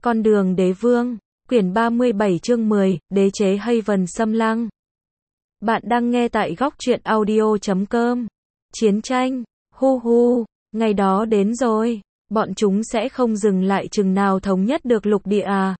Con đường đế vương, quyển 37 chương 10, đế chế Haven xâm lăng. Bạn đang nghe tại góc truyện audio.com. Chiến tranh, hu hu, ngày đó đến rồi, bọn chúng sẽ không dừng lại chừng nào thống nhất được lục địa à.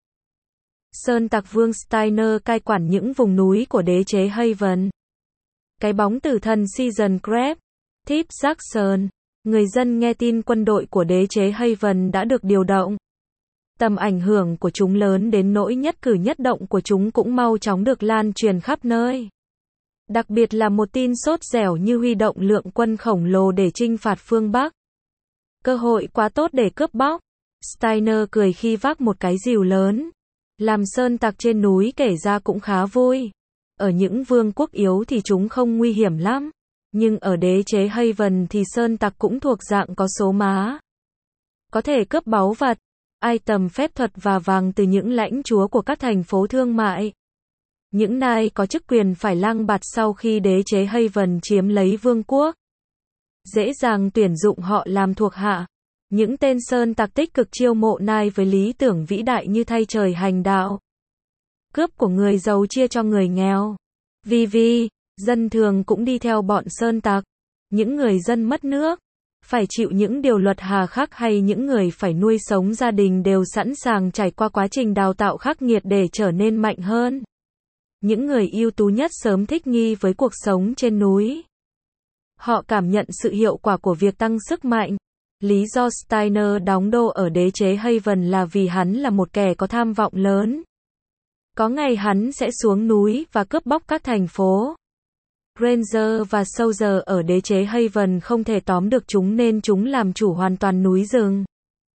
Sơn tặc vương Steiner cai quản những vùng núi của đế chế Haven. Cái bóng tử thần Season Crab, Tip Jackson, người dân nghe tin quân đội của đế chế Haven đã được điều động. Tầm ảnh hưởng của chúng lớn đến nỗi nhất cử nhất động của chúng cũng mau chóng được lan truyền khắp nơi. Đặc biệt là một tin sốt dẻo như huy động lượng quân khổng lồ để chinh phạt phương Bắc. Cơ hội quá tốt để cướp bóc. Steiner cười khi vác một cái rìu lớn. Làm sơn tặc trên núi kể ra cũng khá vui. Ở những vương quốc yếu thì chúng không nguy hiểm lắm. Nhưng ở đế chế Haven thì sơn tặc cũng thuộc dạng có số má. Có thể cướp báu vật, item phép thuật và vàng từ những lãnh chúa của các thành phố thương mại. Những nai có chức quyền phải lang bạt sau khi đế chế Haven chiếm lấy vương quốc. Dễ dàng tuyển dụng họ làm thuộc hạ. Những tên sơn tặc tích cực chiêu mộ nai với lý tưởng vĩ đại như thay trời hành đạo. Cướp của người giàu chia cho người nghèo. Vì dân thường cũng đi theo bọn sơn tặc. Những người dân mất nước, phải chịu những điều luật hà khắc hay những người phải nuôi sống gia đình đều sẵn sàng trải qua quá trình đào tạo khắc nghiệt để trở nên mạnh hơn. Những người ưu tú nhất sớm thích nghi với cuộc sống trên núi. Họ cảm nhận sự hiệu quả của việc tăng sức mạnh. Lý do Steiner đóng đô ở đế chế Haven là vì hắn là một kẻ có tham vọng lớn. Có ngày hắn sẽ xuống núi và cướp bóc các thành phố. Ranger và Soldier ở đế chế Haven không thể tóm được chúng nên chúng làm chủ hoàn toàn núi rừng.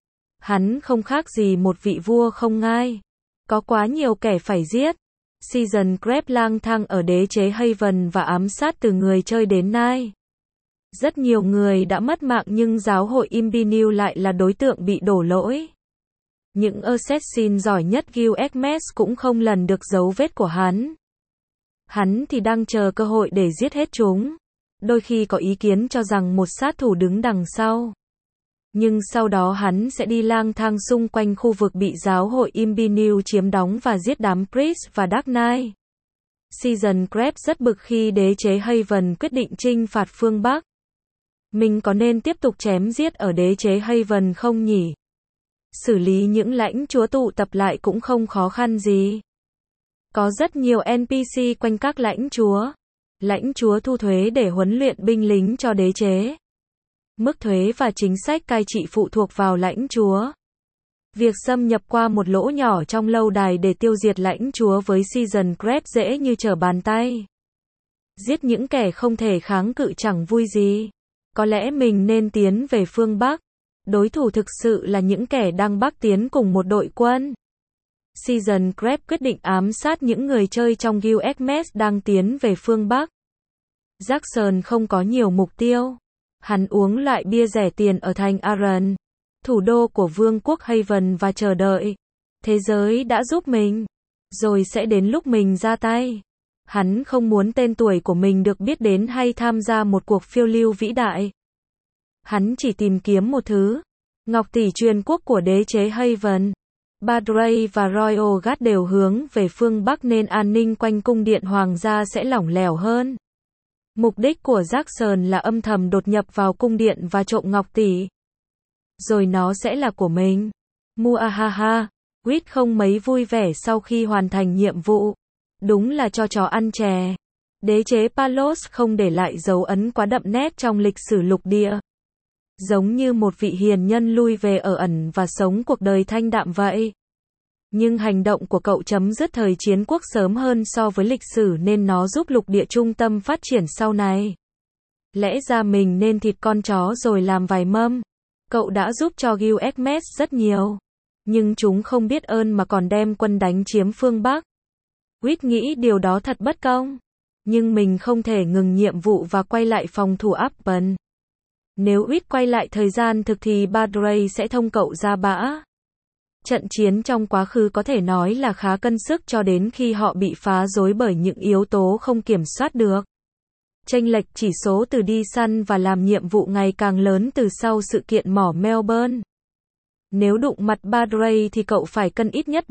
Hắn không khác gì một vị vua không ngai. Có quá nhiều kẻ phải giết. Season Crab lang thang ở đế chế Haven và ám sát từ người chơi đến nai. Rất nhiều người đã mất mạng nhưng giáo hội Imbinew lại là đối tượng bị đổ lỗi. Những assassin giỏi nhất Gilgamesh cũng không lần được dấu vết của hắn. Hắn thì đang chờ cơ hội để giết hết chúng. Đôi khi có ý kiến cho rằng một sát thủ đứng đằng sau. Nhưng sau đó hắn sẽ đi lang thang xung quanh khu vực bị giáo hội Imbinew chiếm đóng và giết đám Priest và Dark Knight. Season Crab rất bực khi đế chế Haven quyết định chinh phạt phương Bắc. Mình có nên tiếp tục chém giết ở đế chế Haven không nhỉ? Xử lý những lãnh chúa tụ tập lại cũng không khó khăn gì. Có rất nhiều NPC quanh các lãnh chúa. Lãnh chúa thu thuế để huấn luyện binh lính cho đế chế. Mức thuế và chính sách cai trị phụ thuộc vào lãnh chúa. Việc xâm nhập qua một lỗ nhỏ trong lâu đài để tiêu diệt lãnh chúa với Season Crab dễ như trở bàn tay. Giết những kẻ không thể kháng cự chẳng vui gì. Có lẽ mình nên tiến về phương Bắc. Đối thủ thực sự là những kẻ đang bắc tiến cùng một đội quân. Season Crab quyết định ám sát những người chơi trong Gilgamesh đang tiến về phương Bắc. Jackson không có nhiều mục tiêu. Hắn uống loại bia rẻ tiền ở thành Aran, thủ đô của vương quốc Haven và chờ đợi. Thế giới đã giúp mình. Rồi sẽ đến lúc mình ra tay. Hắn không muốn tên tuổi của mình được biết đến hay tham gia một cuộc phiêu lưu vĩ đại. Hắn chỉ tìm kiếm một thứ. Ngọc tỷ truyền quốc của đế chế Haven. Badray và Royal Guard đều hướng về phương Bắc nên an ninh quanh cung điện hoàng gia sẽ lỏng lẻo hơn. Mục đích của Jackson là âm thầm đột nhập vào cung điện và trộm ngọc tỷ. Rồi nó sẽ là của mình. Muahaha. Quýt không mấy vui vẻ sau khi hoàn thành nhiệm vụ. Đúng là cho chó ăn chè. Đế chế Palos không để lại dấu ấn quá đậm nét trong lịch sử lục địa. Giống như một vị hiền nhân lui về ở ẩn và sống cuộc đời thanh đạm vậy. Nhưng hành động của cậu chấm dứt thời chiến quốc sớm hơn so với lịch sử nên nó giúp lục địa trung tâm phát triển sau này. Lẽ ra mình nên thịt con chó rồi làm vài mâm. Cậu đã giúp cho Gilgamesh rất nhiều. Nhưng chúng không biết ơn mà còn đem quân đánh chiếm phương Bắc. Quýt nghĩ điều đó thật bất công. Nhưng mình không thể ngừng nhiệm vụ và quay lại phòng thủ Appen. Nếu Quýt quay lại thời gian thực thì Badray sẽ thông cậu ra bã. Trận chiến trong quá khứ có thể nói là khá cân sức cho đến khi họ bị phá rối bởi những yếu tố không kiểm soát được. Chênh lệch chỉ số từ đi săn và làm nhiệm vụ ngày càng lớn từ sau sự kiện mỏ Melbourne. Nếu đụng mặt Badray thì cậu phải cân ít nhất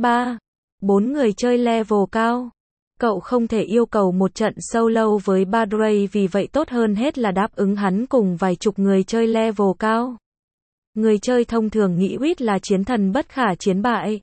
4 người chơi level cao. Cậu không thể yêu cầu một trận solo với Badray, vì vậy tốt hơn hết là đáp ứng hắn cùng vài chục người chơi level cao. Người chơi thông thường nghĩ Wit là chiến thần bất khả chiến bại.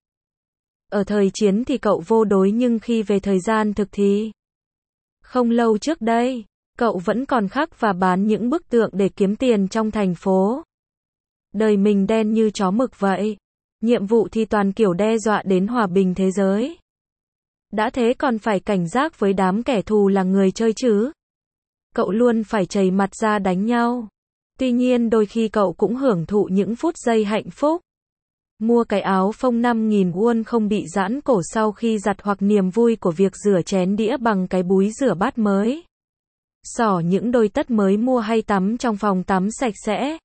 Ở thời chiến thì cậu vô đối, nhưng khi về thời gian thực thì không lâu trước đây, cậu vẫn còn khắc và bán những bức tượng để kiếm tiền trong thành phố. Đời mình đen như chó mực vậy. Nhiệm vụ thì toàn kiểu đe dọa đến hòa bình thế giới. Đã thế còn phải cảnh giác với đám kẻ thù là người chơi chứ. Cậu luôn phải chầy mặt ra đánh nhau. Tuy nhiên đôi khi cậu cũng hưởng thụ những phút giây hạnh phúc. Mua cái áo phông 5.000 won không bị giãn cổ sau khi giặt, hoặc niềm vui của việc rửa chén đĩa bằng cái búi rửa bát mới. Xỏ những đôi tất mới mua hay tắm trong phòng tắm sạch sẽ.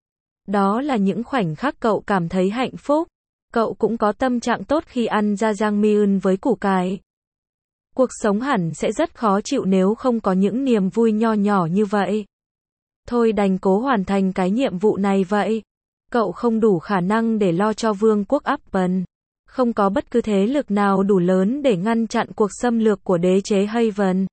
Đó là những khoảnh khắc cậu cảm thấy hạnh phúc. Cậu cũng có tâm trạng tốt khi ăn jajangmyeon với củ cải. Cuộc sống hẳn sẽ rất khó chịu nếu không có những niềm vui nho nhỏ như vậy. Thôi đành cố hoàn thành cái nhiệm vụ này vậy. Cậu không đủ khả năng để lo cho vương quốc Appen. Không có bất cứ thế lực nào đủ lớn để ngăn chặn cuộc xâm lược của đế chế Haven.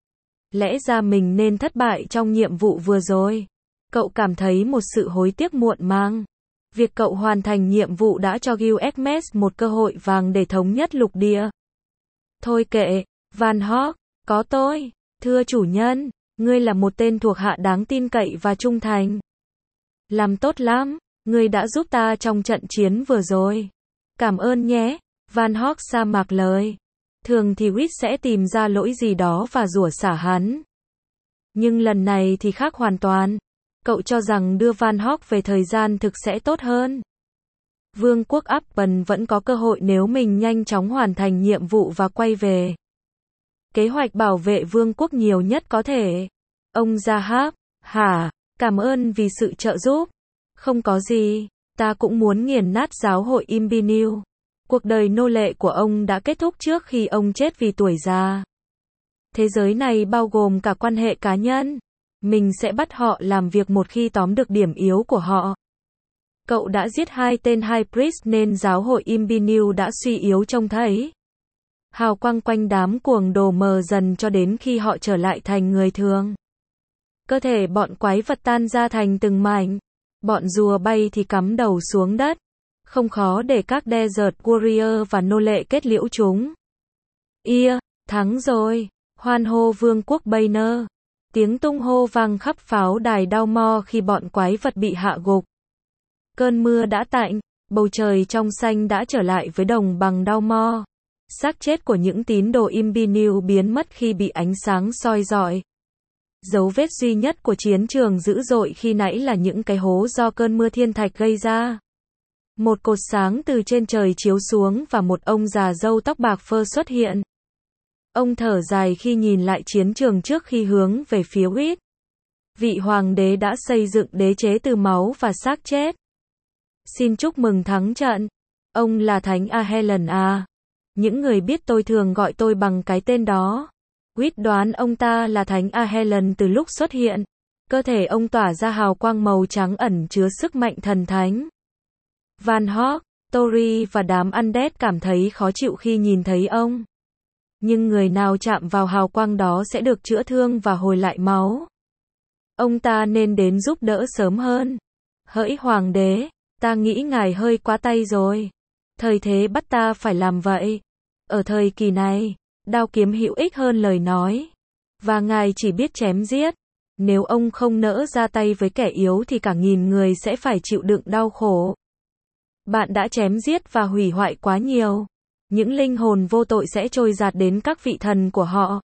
Lẽ ra mình nên thất bại trong nhiệm vụ vừa rồi. Cậu cảm thấy một sự hối tiếc muộn màng. Việc cậu hoàn thành nhiệm vụ đã cho Gilgamesh một cơ hội vàng để thống nhất lục địa. Thôi kệ, Van Hawk, có tôi. Thưa chủ nhân, ngươi là một tên thuộc hạ đáng tin cậy và trung thành. Làm tốt lắm, ngươi đã giúp ta trong trận chiến vừa rồi. Cảm ơn nhé, Van Hawk sa mạc lời. Thường thì Wit sẽ tìm ra lỗi gì đó và rủa xả hắn. Nhưng lần này thì khác hoàn toàn. Cậu cho rằng đưa Van Hawk về thời gian thực sẽ tốt hơn. Vương quốc Appen vẫn có cơ hội nếu mình nhanh chóng hoàn thành nhiệm vụ và quay về. Kế hoạch bảo vệ vương quốc nhiều nhất có thể. Ông Zahab, hả, cảm ơn vì sự trợ giúp. Không có gì, ta cũng muốn nghiền nát giáo hội Imbinu. Cuộc đời nô lệ của ông đã kết thúc trước khi ông chết vì tuổi già. Thế giới này bao gồm cả quan hệ cá nhân. Mình sẽ bắt họ làm việc một khi tóm được điểm yếu của họ. Cậu đã giết 2 tên High Priest nên giáo hội Imbinu đã suy yếu trông thấy. Hào quang quanh đám cuồng đồ mờ dần cho đến khi họ trở lại thành người thường. Cơ thể bọn quái vật tan ra thành từng mảnh. Bọn rùa bay thì cắm đầu xuống đất. Không khó để các Desert Warrior và nô lệ kết liễu chúng. Thắng rồi. Hoan hô vương quốc Banner. Tiếng tung hô vang khắp pháo đài Đao Mo khi bọn quái vật bị hạ gục. Cơn mưa đã tạnh, bầu trời trong xanh đã trở lại với đồng bằng Đao Mo. Xác chết của những tín đồ Imbinu biến mất khi bị ánh sáng soi rọi. Dấu vết duy nhất của chiến trường dữ dội khi nãy là những cái hố do cơn mưa thiên thạch gây ra. Một cột sáng từ trên trời chiếu xuống và một ông già râu tóc bạc phơ xuất hiện. Ông thở dài khi nhìn lại chiến trường trước khi hướng về phía Wit. Vị hoàng đế đã xây dựng đế chế từ máu và xác chết. Xin chúc mừng thắng trận. Ông là Thánh Ahelen à? Những người biết tôi thường gọi tôi bằng cái tên đó. Wit đoán ông ta là Thánh Ahelen từ lúc xuất hiện. Cơ thể ông tỏa ra hào quang màu trắng ẩn chứa sức mạnh thần thánh. Van Hawk, Tori và đám Undead cảm thấy khó chịu khi nhìn thấy ông. Nhưng người nào chạm vào hào quang đó sẽ được chữa thương và hồi lại máu. Ông ta nên đến giúp đỡ sớm hơn. Hỡi hoàng đế, ta nghĩ ngài hơi quá tay rồi. Thời thế bắt ta phải làm vậy. Ở thời kỳ này, đao kiếm hữu ích hơn lời nói. Và ngài chỉ biết chém giết. Nếu ông không nỡ ra tay với kẻ yếu thì cả nghìn người sẽ phải chịu đựng đau khổ. Bạn đã chém giết và hủy hoại quá nhiều. Những linh hồn vô tội sẽ trôi dạt đến các vị thần của họ.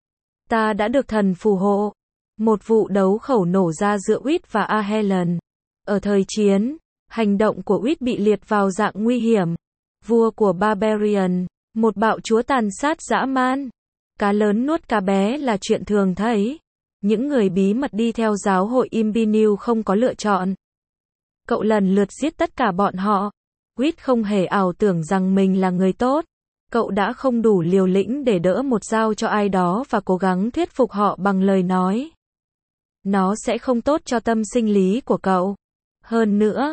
Ta đã được thần phù hộ. Một vụ đấu khẩu nổ ra giữa Wit và Ahelen. Ở thời chiến, hành động của Wit bị liệt vào dạng nguy hiểm. Vua của Barbarian, một bạo chúa tàn sát dã man. Cá lớn nuốt cá bé là chuyện thường thấy. Những người bí mật đi theo giáo hội Imbinu không có lựa chọn. Cậu lần lượt giết tất cả bọn họ. Wit không hề ảo tưởng rằng mình là người tốt. Cậu đã không đủ liều lĩnh để đỡ một dao cho ai đó và cố gắng thuyết phục họ bằng lời nói. Nó sẽ không tốt cho tâm sinh lý của cậu. Hơn nữa,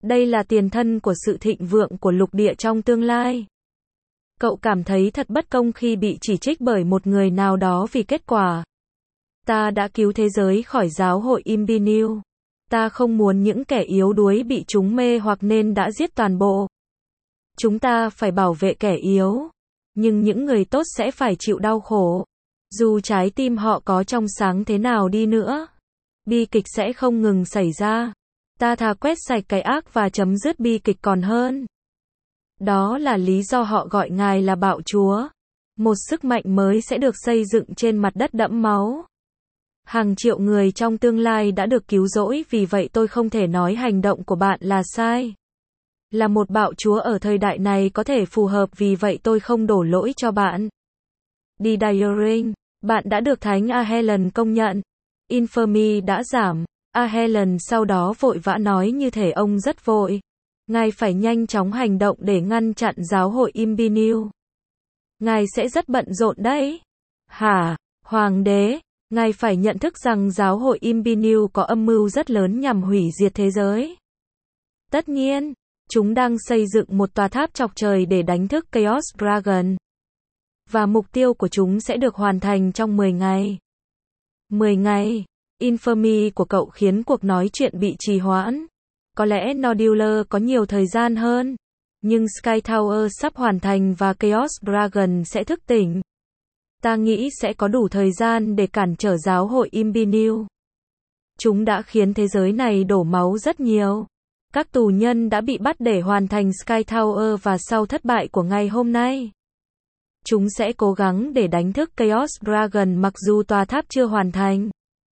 Đây là tiền thân của sự thịnh vượng của lục địa trong tương lai. Cậu cảm thấy thật bất công khi bị chỉ trích bởi một người nào đó vì kết quả. Ta đã cứu thế giới khỏi giáo hội Imbinew. Ta không muốn những kẻ yếu đuối bị chúng mê hoặc nên đã giết toàn bộ. Chúng ta phải bảo vệ kẻ yếu. Nhưng những người tốt sẽ phải chịu đau khổ. Dù trái tim họ có trong sáng thế nào đi nữa, bi kịch sẽ không ngừng xảy ra. Ta thà quét sạch cái ác và chấm dứt bi kịch còn hơn. Đó là lý do họ gọi Ngài là Bạo Chúa. Một sức mạnh mới sẽ được xây dựng trên mặt đất đẫm máu. Hàng triệu người trong tương lai đã được cứu rỗi, vì vậy tôi không thể nói hành động của bạn là sai. Là một bạo chúa ở thời đại này có thể phù hợp, vì vậy tôi không đổ lỗi cho bạn. Đi Dyering, bạn đã được Thánh Ahelen công nhận. Infamy đã giảm. Ahelen sau đó vội vã nói như thể ông rất vội. Ngài phải nhanh chóng hành động để ngăn chặn giáo hội Imbinew. Ngài sẽ rất bận rộn đấy. Hả, Hoàng đế? Ngài phải nhận thức rằng giáo hội Imbinew có âm mưu rất lớn nhằm hủy diệt thế giới. Tất nhiên, chúng đang xây dựng một tòa tháp chọc trời để đánh thức Chaos Dragon. Và mục tiêu của chúng sẽ được hoàn thành trong 10 ngày. 10 ngày. Infamy của cậu khiến cuộc nói chuyện bị trì hoãn. Có lẽ Nodular có nhiều thời gian hơn. Nhưng Sky Tower sắp hoàn thành và Chaos Dragon sẽ thức tỉnh. Ta nghĩ sẽ có đủ thời gian để cản trở giáo hội Imbinew. Chúng đã khiến thế giới này đổ máu rất nhiều. Các tù nhân đã bị bắt để hoàn thành Sky Tower và sau thất bại của ngày hôm nay, chúng sẽ cố gắng để đánh thức Chaos Dragon mặc dù tòa tháp chưa hoàn thành.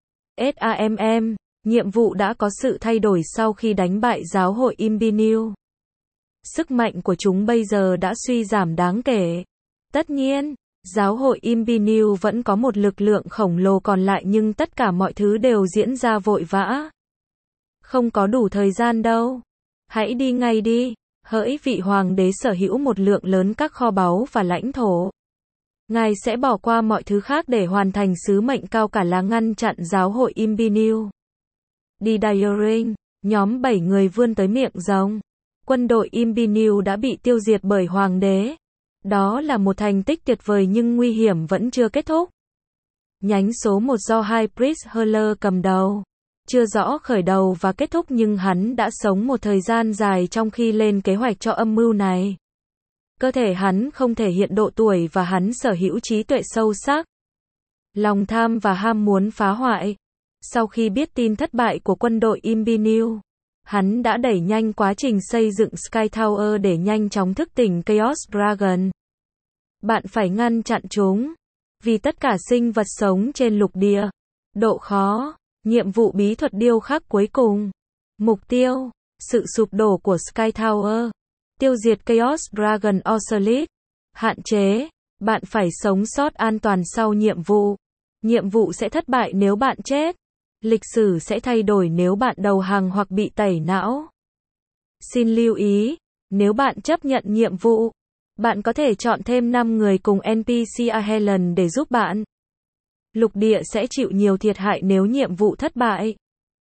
SAMM, nhiệm vụ đã có sự thay đổi sau khi đánh bại giáo hội Imbinew. Sức mạnh của chúng bây giờ đã suy giảm đáng kể. Tất nhiên, giáo hội Imbinew vẫn có một lực lượng khổng lồ còn lại, nhưng tất cả mọi thứ đều diễn ra vội vã. Không có đủ thời gian đâu. Hãy đi ngay đi. Hỡi vị hoàng đế sở hữu một lượng lớn các kho báu và lãnh thổ. Ngài sẽ bỏ qua mọi thứ khác để hoàn thành sứ mệnh cao cả là ngăn chặn giáo hội Imbinew. Đi Dyering, nhóm 7 người vươn tới miệng rồng. Quân đội Imbinew đã bị tiêu diệt bởi hoàng đế. Đó là một thành tích tuyệt vời nhưng nguy hiểm vẫn chưa kết thúc. Nhánh số 1 do High Priest Heller cầm đầu. Chưa rõ khởi đầu và kết thúc nhưng hắn đã sống một thời gian dài trong khi lên kế hoạch cho âm mưu này. Cơ thể hắn không thể hiện độ tuổi và hắn sở hữu trí tuệ sâu sắc, lòng tham và ham muốn phá hoại. Sau khi biết tin thất bại của quân đội Imbinew, hắn đã đẩy nhanh quá trình xây dựng Sky Tower để nhanh chóng thức tỉnh Chaos Dragon. Bạn phải ngăn chặn chúng. Vì tất cả sinh vật sống trên lục địa. Độ khó. Nhiệm vụ bí thuật điêu khắc cuối cùng. Mục tiêu. Sự sụp đổ của Sky Tower. Tiêu diệt Chaos Dragon Ocelot. Hạn chế. Bạn phải sống sót an toàn sau nhiệm vụ. Nhiệm vụ sẽ thất bại nếu bạn chết. Lịch sử sẽ thay đổi nếu bạn đầu hàng hoặc bị tẩy não. Xin lưu ý, nếu bạn chấp nhận nhiệm vụ, bạn có thể chọn thêm 5 người cùng NPC Ahelen để giúp bạn. Lục địa sẽ chịu nhiều thiệt hại nếu nhiệm vụ thất bại.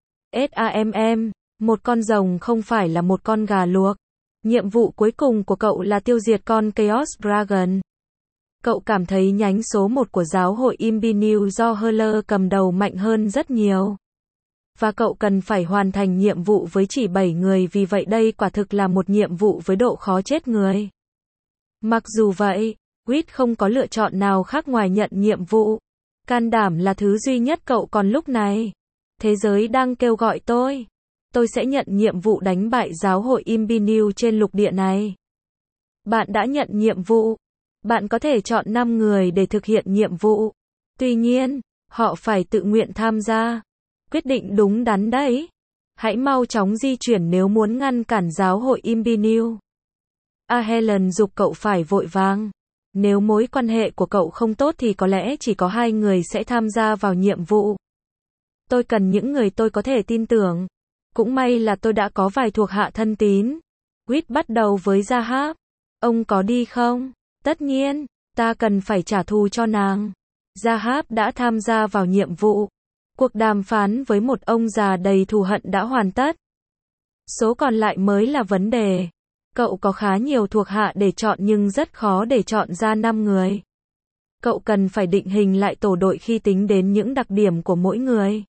SAMM, một con rồng không phải là một con gà luộc. Nhiệm vụ cuối cùng của cậu là tiêu diệt con Chaos Dragon. Cậu cảm thấy nhánh số 1 của giáo hội Imbinew do Heller cầm đầu mạnh hơn rất nhiều. Và cậu cần phải hoàn thành nhiệm vụ với chỉ 7 người, vì vậy đây quả thực là một nhiệm vụ với độ khó chết người. Mặc dù vậy, Quýt không có lựa chọn nào khác ngoài nhận nhiệm vụ. Can đảm là thứ duy nhất cậu còn lúc này. Thế giới đang kêu gọi tôi. Tôi sẽ nhận nhiệm vụ đánh bại giáo hội Imbinew trên lục địa này. Bạn đã nhận nhiệm vụ. Bạn có thể chọn 5 người để thực hiện nhiệm vụ. Tuy nhiên, họ phải tự nguyện tham gia. Quyết định đúng đắn đấy. Hãy mau chóng di chuyển nếu muốn ngăn cản giáo hội Imbinew. Ahelen giục cậu phải vội vàng. Nếu mối quan hệ của cậu không tốt thì có lẽ chỉ có 2 người sẽ tham gia vào nhiệm vụ. Tôi cần những người tôi có thể tin tưởng. Cũng may là tôi đã có vài thuộc hạ thân tín. Quýt bắt đầu với Rahab. Ông có đi không? Tất nhiên, ta cần phải trả thù cho nàng. Rahab đã tham gia vào nhiệm vụ. Cuộc đàm phán với một ông già đầy thù hận đã hoàn tất. Số còn lại mới là vấn đề. Cậu có khá nhiều thuộc hạ để chọn nhưng rất khó để chọn ra 5 người. Cậu cần phải định hình lại tổ đội khi tính đến những đặc điểm của mỗi người.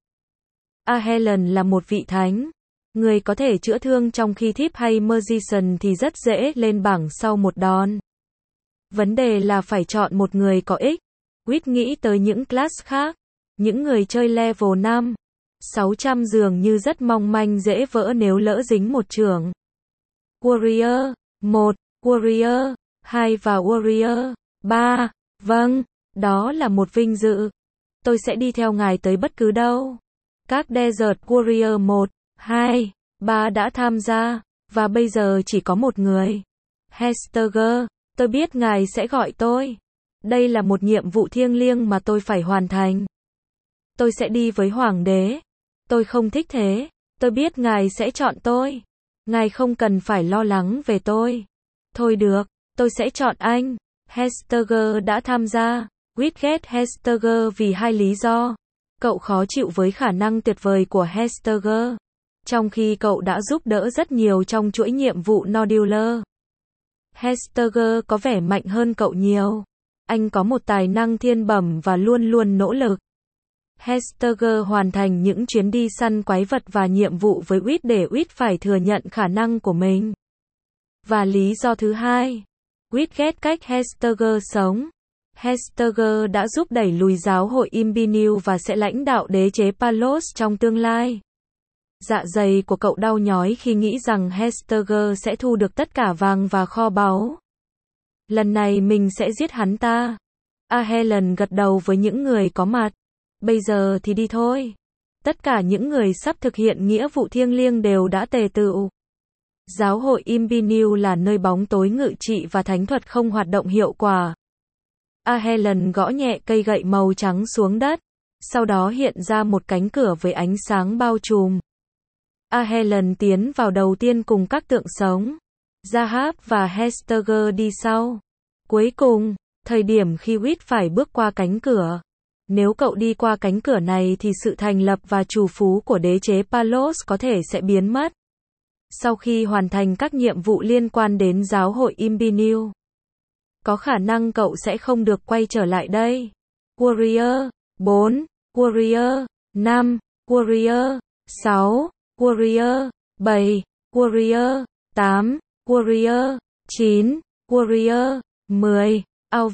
Helen là một vị thánh. Người có thể chữa thương trong khi thiếp hay magician thì rất dễ lên bảng sau một đòn. Vấn đề là phải chọn một người có ích. Quýt nghĩ tới những class khác. Những người chơi level 5. 600 dường như rất mong manh dễ vỡ nếu lỡ dính một chưởng. Warrior 1, Warrior 2 và Warrior 3. Vâng, đó là một vinh dự. Tôi sẽ đi theo ngài tới bất cứ đâu. Các Desert Warrior 1, 2, 3 đã tham gia, và bây giờ chỉ có một người. Hestager, tôi biết ngài sẽ gọi tôi. Đây là một nhiệm vụ thiêng liêng mà tôi phải hoàn thành. Tôi sẽ đi với hoàng đế. Tôi không thích thế. Tôi biết ngài sẽ chọn tôi. Ngài không cần phải lo lắng về tôi. Thôi được, tôi sẽ chọn anh. Hestager đã tham gia. Quýt ghét Hestager vì 2 lý do. Cậu khó chịu với khả năng tuyệt vời của Hestager, trong khi cậu đã giúp đỡ rất nhiều trong chuỗi nhiệm vụ Nodular. Hestager có vẻ mạnh hơn cậu nhiều. Anh có một tài năng thiên bẩm và luôn luôn nỗ lực. Hestager hoàn thành những chuyến đi săn quái vật và nhiệm vụ với Quýt để Quýt phải thừa nhận khả năng của mình. Và lý do thứ hai, Quýt ghét cách Hestager sống. Hestager đã giúp đẩy lùi giáo hội Imbinil và sẽ lãnh đạo đế chế Palos trong tương lai. Dạ dày của cậu đau nhói khi nghĩ rằng Hestager sẽ thu được tất cả vàng và kho báu. Lần này mình sẽ giết hắn ta. Helen gật đầu với những người có mặt. Bây giờ thì đi thôi. Tất cả những người sắp thực hiện nghĩa vụ thiêng liêng đều đã tề tựu. Giáo hội Imbinil là nơi bóng tối ngự trị và thánh thuật không hoạt động hiệu quả. Helen gõ nhẹ cây gậy màu trắng xuống đất. Sau đó hiện ra một cánh cửa với ánh sáng bao trùm. Helen tiến vào đầu tiên cùng các tượng sống. Zahab và Hestager đi sau. Cuối cùng, thời điểm khi Quýt phải bước qua cánh cửa. Nếu cậu đi qua cánh cửa này thì sự thành lập và trù phú của đế chế Palos có thể sẽ biến mất. Sau khi hoàn thành các nhiệm vụ liên quan đến giáo hội Imbinil, có khả năng cậu sẽ không được quay trở lại đây. Warrior 4, Warrior 5, Warrior 6, Warrior 7, Warrior 8, Warrior 9, Warrior 10,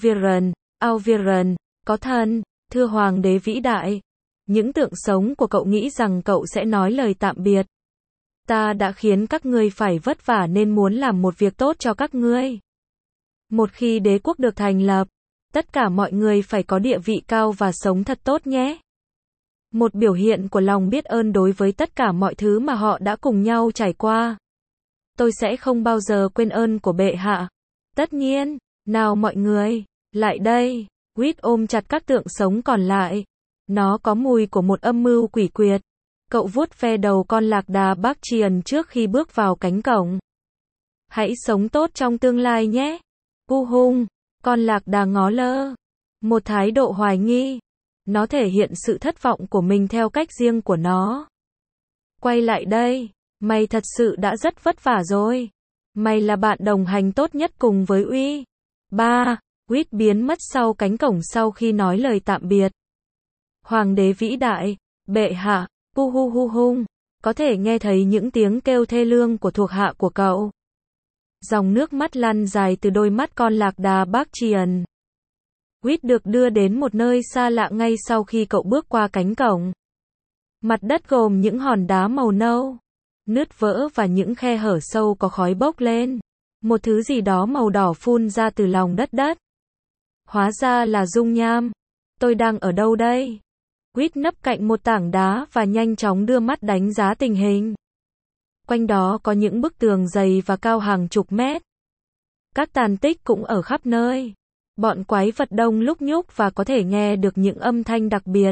Alviren, có thần, thưa hoàng đế vĩ đại. Những tượng sống của cậu nghĩ rằng cậu sẽ nói lời tạm biệt. Ta đã khiến các ngươi phải vất vả nên muốn làm một việc tốt cho các ngươi. Một khi đế quốc được thành lập, tất cả mọi người phải có địa vị cao và sống thật tốt nhé. Một biểu hiện của lòng biết ơn đối với tất cả mọi thứ mà họ đã cùng nhau trải qua. Tôi sẽ không bao giờ quên ơn của bệ hạ. Tất nhiên, nào mọi người, lại đây. Quýt ôm chặt các tượng sống còn lại. Nó có mùi của một âm mưu quỷ quyệt. Cậu vuốt ve đầu con lạc đà Bakchian trước khi bước vào cánh cổng. Hãy sống tốt trong tương lai nhé. Hung, con lạc đà ngó lơ. Một thái độ hoài nghi. Nó thể hiện sự thất vọng của mình theo cách riêng của nó. Quay lại đây. Mày thật sự đã rất vất vả rồi. Mày là bạn đồng hành tốt nhất cùng với Uy. 3. Quýt biến mất sau cánh cổng sau khi nói lời tạm biệt. Hoàng đế vĩ đại, bệ hạ, hung, có thể nghe thấy những tiếng kêu thê lương của thuộc hạ của cậu. Dòng nước mắt lăn dài từ đôi mắt con lạc đà Bakchian. Quýt được đưa đến một nơi xa lạ ngay sau khi cậu bước qua cánh cổng. Mặt đất gồm những hòn đá màu nâu, nứt vỡ và những khe hở sâu có khói bốc lên. Một thứ gì đó màu đỏ phun ra từ lòng đất. Hóa ra là dung nham. Tôi đang ở đâu đây? Quýt nấp cạnh một tảng đá và nhanh chóng đưa mắt đánh giá tình hình. Quanh đó có những bức tường dày và cao hàng chục mét. Các tàn tích cũng ở khắp nơi. Bọn quái vật đông lúc nhúc và có thể nghe được những âm thanh đặc biệt.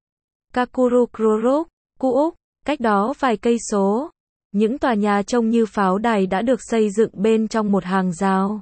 Kakurukruruk, Kuuk, cách đó vài cây số. Những tòa nhà trông như pháo đài đã được xây dựng bên trong một hàng rào.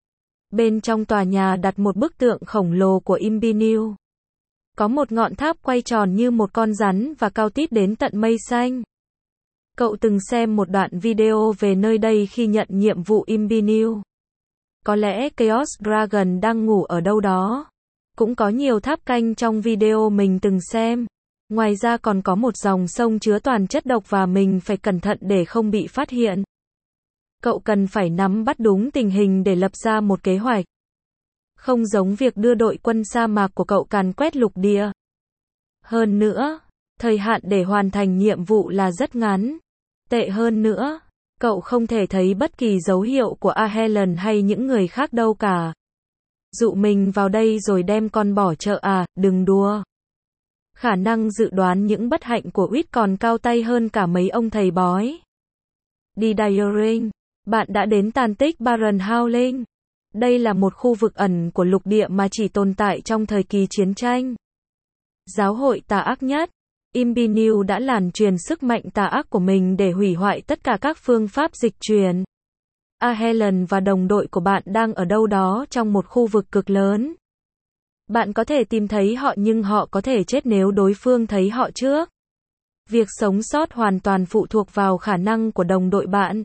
Bên trong tòa nhà đặt một bức tượng khổng lồ của Imbinil. Có một ngọn tháp quay tròn như một con rắn và cao tít đến tận mây xanh. Cậu từng xem một đoạn video về nơi đây khi nhận nhiệm vụ Imbinew. Có lẽ Chaos Dragon đang ngủ ở đâu đó. Cũng có nhiều tháp canh trong video mình từng xem. Ngoài ra còn có một dòng sông chứa toàn chất độc và mình phải cẩn thận để không bị phát hiện. Cậu cần phải nắm bắt đúng tình hình để lập ra một kế hoạch. Không giống việc đưa đội quân sa mạc của cậu càn quét lục địa. Hơn nữa, thời hạn để hoàn thành nhiệm vụ là rất ngắn. Tệ hơn nữa, cậu không thể thấy bất kỳ dấu hiệu của Helen hay những người khác đâu cả. Dụ mình vào đây rồi đem con bỏ chợ à, đừng đùa. Khả năng dự đoán những bất hạnh của Wit còn cao tay hơn cả mấy ông thầy bói. Đi Diaring, bạn đã đến tàn tích Barren Howling. Đây là một khu vực ẩn của lục địa mà chỉ tồn tại trong thời kỳ chiến tranh. Giáo hội tà ác nhất, Imbinew đã làn truyền sức mạnh tà ác của mình để hủy hoại tất cả các phương pháp dịch truyền. Helen và đồng đội của bạn đang ở đâu đó trong một khu vực cực lớn. Bạn có thể tìm thấy họ nhưng họ có thể chết nếu đối phương thấy họ trước. Việc sống sót hoàn toàn phụ thuộc vào khả năng của đồng đội bạn.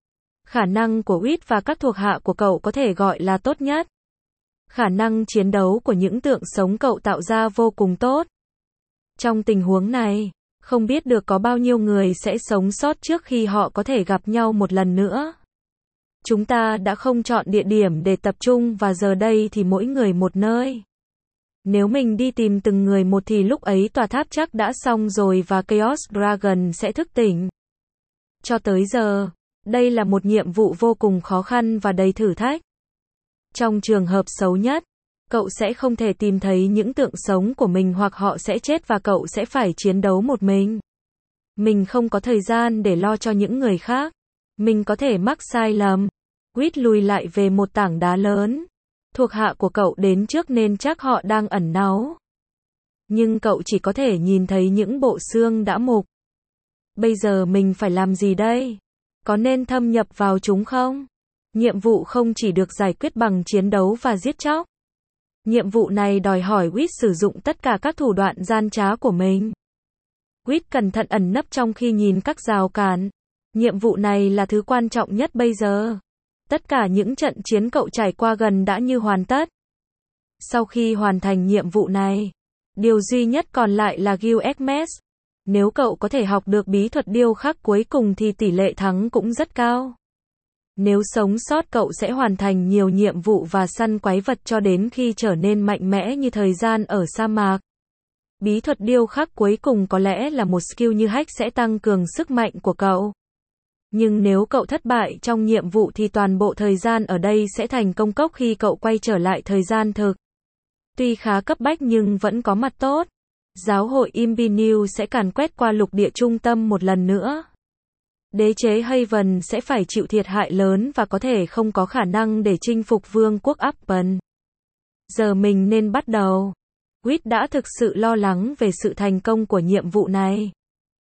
Khả năng của Wit và các thuộc hạ của cậu có thể gọi là tốt nhất. Khả năng chiến đấu của những tượng sống cậu tạo ra vô cùng tốt. Trong tình huống này, không biết được có bao nhiêu người sẽ sống sót trước khi họ có thể gặp nhau một lần nữa. Chúng ta đã không chọn địa điểm để tập trung và giờ đây thì mỗi người một nơi. Nếu mình đi tìm từng người một thì lúc ấy tòa tháp chắc đã xong rồi và Chaos Dragon sẽ thức tỉnh. Cho tới giờ, đây là một nhiệm vụ vô cùng khó khăn và đầy thử thách. Trong trường hợp xấu nhất, cậu sẽ không thể tìm thấy những tượng sống của mình hoặc họ sẽ chết và cậu sẽ phải chiến đấu một mình. Mình không có thời gian để lo cho những người khác. Mình có thể mắc sai lầm. Wit lùi lại về một tảng đá lớn. Thuộc hạ của cậu đến trước nên chắc họ đang ẩn náu. Nhưng cậu chỉ có thể nhìn thấy những bộ xương đã mục. Bây giờ mình phải làm gì đây? Có nên thâm nhập vào chúng không? Nhiệm vụ không chỉ được giải quyết bằng chiến đấu và giết chóc. Nhiệm vụ này đòi hỏi Wit sử dụng tất cả các thủ đoạn gian trá của mình. Wit cẩn thận ẩn nấp trong khi nhìn các rào cản. Nhiệm vụ này là thứ quan trọng nhất bây giờ. Tất cả những trận chiến cậu trải qua gần đã như hoàn tất. Sau khi hoàn thành nhiệm vụ này, điều duy nhất còn lại là Guild Xmas. Nếu cậu có thể học được bí thuật điêu khắc cuối cùng thì tỷ lệ thắng cũng rất cao. Nếu sống sót cậu sẽ hoàn thành nhiều nhiệm vụ và săn quái vật cho đến khi trở nên mạnh mẽ như thời gian ở sa mạc. Bí thuật điêu khắc cuối cùng có lẽ là một skill như hack sẽ tăng cường sức mạnh của cậu. Nhưng nếu cậu thất bại trong nhiệm vụ thì toàn bộ thời gian ở đây sẽ thành công cốc khi cậu quay trở lại thời gian thực. Tuy khá cấp bách nhưng vẫn có mặt tốt. Giáo hội Imbinew sẽ càn quét qua lục địa trung tâm một lần nữa. Đế chế Haven sẽ phải chịu thiệt hại lớn và có thể không có khả năng để chinh phục vương quốc Appen. Giờ mình nên bắt đầu. Wit đã thực sự lo lắng về sự thành công của nhiệm vụ này.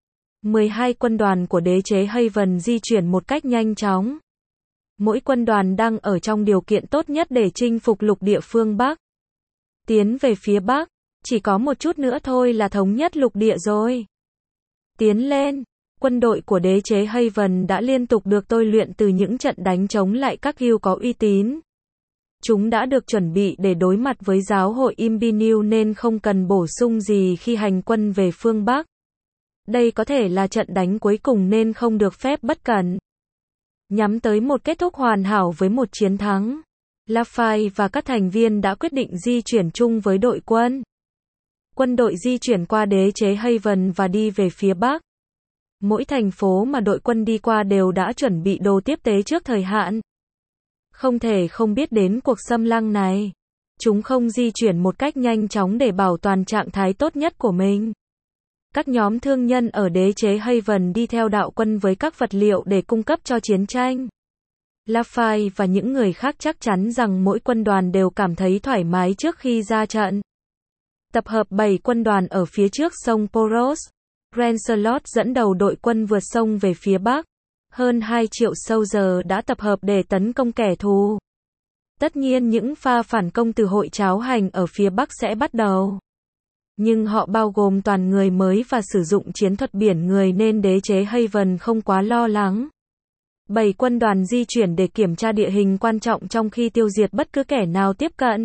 12 quân đoàn của đế chế Haven di chuyển một cách nhanh chóng. Mỗi quân đoàn đang ở trong điều kiện tốt nhất để chinh phục lục địa phương Bắc. Tiến về phía Bắc, chỉ có một chút nữa thôi là thống nhất lục địa rồi. Tiến lên, quân đội của đế chế Haven đã liên tục được tôi luyện từ những trận đánh chống lại các guild có uy tín. Chúng đã được chuẩn bị để đối mặt với giáo hội Imbinew nên không cần bổ sung gì khi hành quân về phương Bắc. Đây có thể là trận đánh cuối cùng nên không được phép bất cẩn. Nhắm tới một kết thúc hoàn hảo với một chiến thắng, Lafay và các thành viên đã quyết định di chuyển chung với đội quân. Quân đội di chuyển qua đế chế Haven và đi về phía Bắc. Mỗi thành phố mà đội quân đi qua đều đã chuẩn bị đồ tiếp tế trước thời hạn. Không thể không biết đến cuộc xâm lăng này. Chúng không di chuyển một cách nhanh chóng để bảo toàn trạng thái tốt nhất của mình. Các nhóm thương nhân ở đế chế Haven đi theo đạo quân với các vật liệu để cung cấp cho chiến tranh. Lafay và những người khác chắc chắn rằng mỗi quân đoàn đều cảm thấy thoải mái trước khi ra trận. Tập hợp 7 quân đoàn ở phía trước sông Poros. Lancelot dẫn đầu đội quân vượt sông về phía Bắc. Hơn 2 triệu soldier đã tập hợp để tấn công kẻ thù. Tất nhiên những pha phản công từ hội cháo hành ở phía Bắc sẽ bắt đầu. Nhưng họ bao gồm toàn người mới và sử dụng chiến thuật biển người nên đế chế Haven không quá lo lắng. 7 quân đoàn di chuyển để kiểm tra địa hình quan trọng trong khi tiêu diệt bất cứ kẻ nào tiếp cận.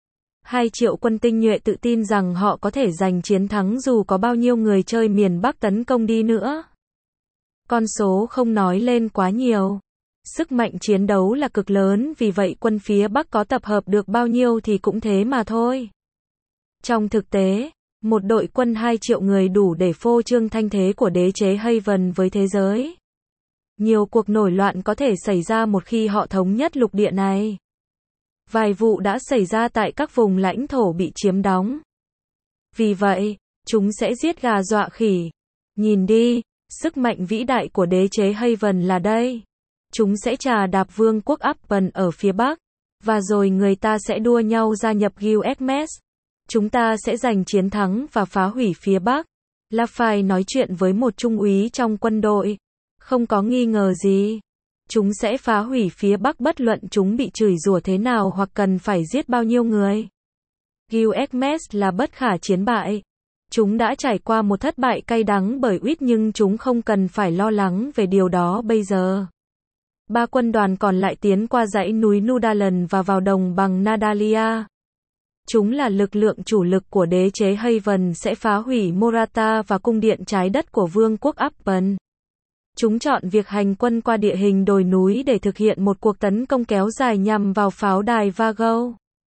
2 triệu quân tinh nhuệ tự tin rằng họ có thể giành chiến thắng dù có bao nhiêu người chơi miền Bắc tấn công đi nữa. Con số không nói lên quá nhiều. Sức mạnh chiến đấu là cực lớn, vì vậy quân phía Bắc có tập hợp được bao nhiêu thì cũng thế mà thôi. Trong thực tế, một đội quân 2 triệu người đủ để phô trương thanh thế của đế chế Haven với thế giới. Nhiều cuộc nổi loạn có thể xảy ra một khi họ thống nhất lục địa này. Vài vụ đã xảy ra tại các vùng lãnh thổ bị chiếm đóng. Vì vậy, chúng sẽ giết gà dọa khỉ. Nhìn đi, sức mạnh vĩ đại của đế chế Haven là đây. Chúng sẽ trà đạp vương quốc Upton ở phía Bắc. Và rồi người ta sẽ đua nhau gia nhập Guild. Chúng ta sẽ giành chiến thắng và phá hủy phía Bắc. Lafay nói chuyện với một trung úy trong quân đội. Không có nghi ngờ gì. Chúng sẽ phá hủy phía Bắc bất luận chúng bị chửi rủa thế nào hoặc cần phải giết bao nhiêu người. Guild là bất khả chiến bại. Chúng đã trải qua một thất bại cay đắng bởi Uýt nhưng chúng không cần phải lo lắng về điều đó bây giờ. 3 quân đoàn còn lại tiến qua dãy núi Nudalan và vào đồng bằng Nadalia. Chúng là lực lượng chủ lực của đế chế Haven sẽ phá hủy Morata và cung điện trái đất của vương quốc Upton. Chúng chọn việc hành quân qua địa hình đồi núi để thực hiện một cuộc tấn công kéo dài nhằm vào pháo đài Vago.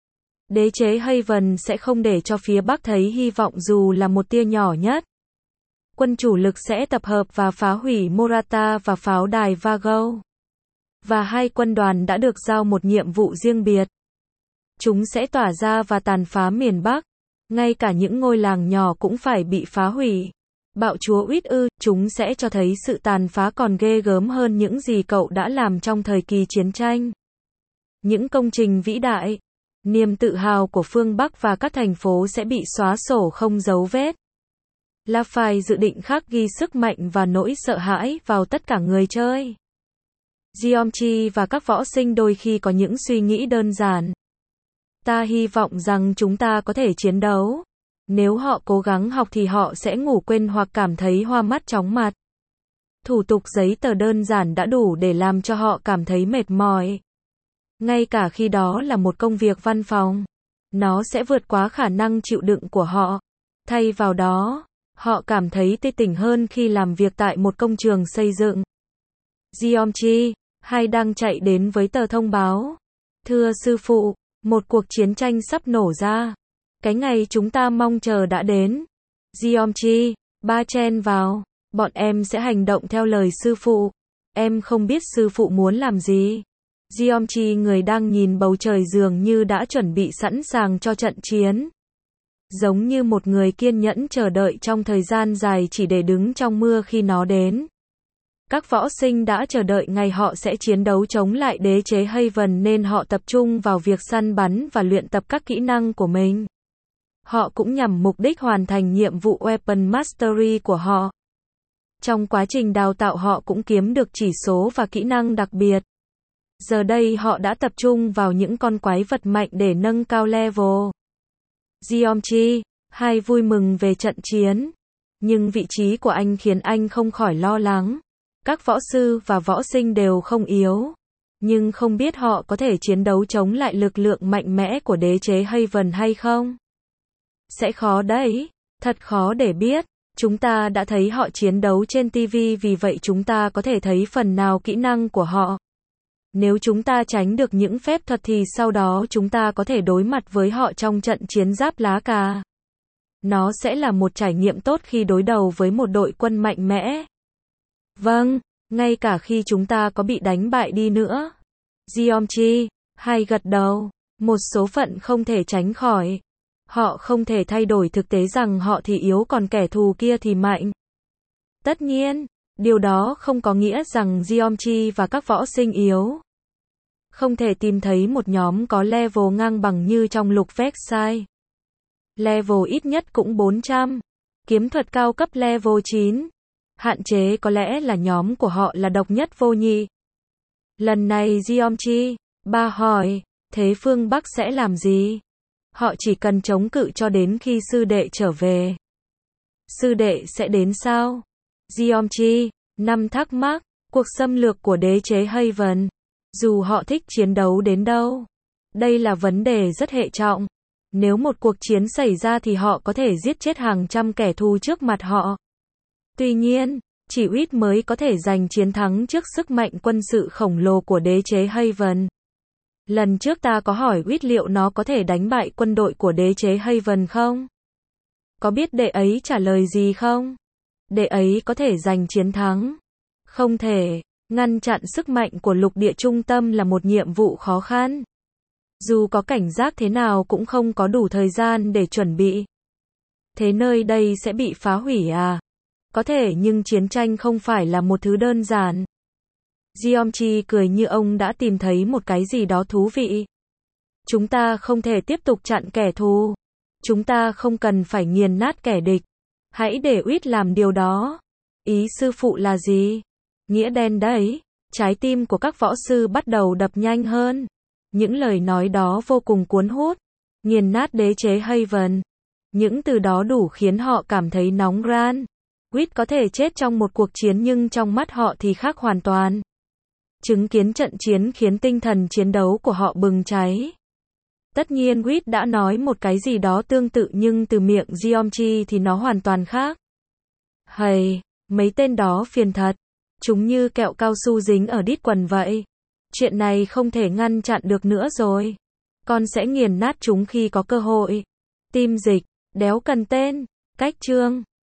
Đế chế Haven sẽ không để cho phía Bắc thấy hy vọng dù là một tia nhỏ nhất. Quân chủ lực sẽ tập hợp và phá hủy Morata và pháo đài Vago. Và 2 quân đoàn đã được giao một nhiệm vụ riêng biệt. Chúng sẽ tỏa ra và tàn phá miền Bắc. Ngay cả những ngôi làng nhỏ cũng phải bị phá hủy. Bạo chúa Uýt chúng sẽ cho thấy sự tàn phá còn ghê gớm hơn những gì cậu đã làm trong thời kỳ chiến tranh. Những công trình vĩ đại, niềm tự hào của phương Bắc và các thành phố sẽ bị xóa sổ không dấu vết. Lafay dự định khắc ghi sức mạnh và nỗi sợ hãi vào tất cả người chơi. Geomchi và các võ sinh đôi khi có những suy nghĩ đơn giản. Ta hy vọng rằng chúng ta có thể chiến đấu. Nếu họ cố gắng học thì họ sẽ ngủ quên hoặc cảm thấy hoa mắt chóng mặt. Thủ tục giấy tờ đơn giản đã đủ để làm cho họ cảm thấy mệt mỏi. Ngay cả khi đó là một công việc văn phòng, nó sẽ vượt quá khả năng chịu đựng của họ. Thay vào đó, họ cảm thấy tươi tỉnh hơn khi làm việc tại một công trường xây dựng. Geomchi, hay đang chạy đến với tờ thông báo. Thưa sư phụ, một cuộc chiến tranh sắp nổ ra. Cái ngày chúng ta mong chờ đã đến. Geomchi, ba chen vào. Bọn em sẽ hành động theo lời sư phụ. Em không biết sư phụ muốn làm gì. Geomchi người đang nhìn bầu trời dường như đã chuẩn bị sẵn sàng cho trận chiến. Giống như một người kiên nhẫn chờ đợi trong thời gian dài chỉ để đứng trong mưa khi nó đến. Các võ sinh đã chờ đợi ngày họ sẽ chiến đấu chống lại đế chế Haven nên họ tập trung vào việc săn bắn và luyện tập các kỹ năng của mình. Họ cũng nhằm mục đích hoàn thành nhiệm vụ Weapon Mastery của họ. Trong quá trình đào tạo họ cũng kiếm được chỉ số và kỹ năng đặc biệt. Giờ đây họ đã tập trung vào những con quái vật mạnh để nâng cao level. Geomchi, hai vui mừng về trận chiến. Nhưng vị trí của anh khiến anh không khỏi lo lắng. Các võ sư và võ sinh đều không yếu. Nhưng không biết họ có thể chiến đấu chống lại lực lượng mạnh mẽ của đế chế Haven hay không? Sẽ khó đấy. Thật khó để biết. Chúng ta đã thấy họ chiến đấu trên TV vì vậy chúng ta có thể thấy phần nào kỹ năng của họ. Nếu chúng ta tránh được những phép thuật thì sau đó chúng ta có thể đối mặt với họ trong trận chiến giáp lá cà. Nó sẽ là một trải nghiệm tốt khi đối đầu với một đội quân mạnh mẽ. Vâng, ngay cả khi chúng ta có bị đánh bại đi nữa. Geomchi, hay gật đầu. Một số phận không thể tránh khỏi. Họ không thể thay đổi thực tế rằng họ thì yếu còn kẻ thù kia thì mạnh. Tất nhiên, điều đó không có nghĩa rằng Geomchi và các võ sinh yếu. Không thể tìm thấy một nhóm có level ngang bằng như trong lục Vexai. Level ít nhất cũng 400. Kiếm thuật cao cấp level 9. Hạn chế có lẽ là nhóm của họ là độc nhất vô nhị. Lần này Geomchi, ba hỏi, thế phương Bắc sẽ làm gì? Họ chỉ cần chống cự cho đến khi sư đệ trở về. Sư đệ sẽ đến sao? Giomchi, năm thắc mắc, cuộc xâm lược của đế chế Haven. Dù họ thích chiến đấu đến đâu, đây là vấn đề rất hệ trọng. Nếu một cuộc chiến xảy ra thì họ có thể giết chết hàng trăm kẻ thù trước mặt họ. Tuy nhiên, chỉ Uýt mới có thể giành chiến thắng trước sức mạnh quân sự khổng lồ của đế chế Haven. Lần trước ta có hỏi Uýt liệu nó có thể đánh bại quân đội của đế chế Haven không? Có biết đệ ấy trả lời gì không? Đệ ấy có thể giành chiến thắng. Không thể. Ngăn chặn sức mạnh của lục địa trung tâm là một nhiệm vụ khó khăn. Dù có cảnh giác thế nào cũng không có đủ thời gian để chuẩn bị. Thế nơi đây sẽ bị phá hủy à? Có thể nhưng chiến tranh không phải là một thứ đơn giản. Giomchi cười như ông đã tìm thấy một cái gì đó thú vị. Chúng ta không thể tiếp tục chặn kẻ thù. Chúng ta không cần phải nghiền nát kẻ địch. Hãy để Uýt làm điều đó. Ý sư phụ là gì? Nghĩa đen đấy. Trái tim của các võ sư bắt đầu đập nhanh hơn. Những lời nói đó vô cùng cuốn hút. Nghiền nát đế chế Haven. Những từ đó đủ khiến họ cảm thấy nóng ran. Uýt có thể chết trong một cuộc chiến nhưng trong mắt họ thì khác hoàn toàn. Chứng kiến trận chiến khiến tinh thần chiến đấu của họ bừng cháy. Tất nhiên Uýt đã nói một cái gì đó tương tự nhưng từ miệng Giomchi thì nó hoàn toàn khác. Hầy, mấy tên đó phiền thật. Chúng như kẹo cao su dính ở đít quần vậy. Chuyện này không thể ngăn chặn được nữa rồi. Con sẽ nghiền nát chúng khi có cơ hội. Tim dịch, đéo cần tên, cách chương.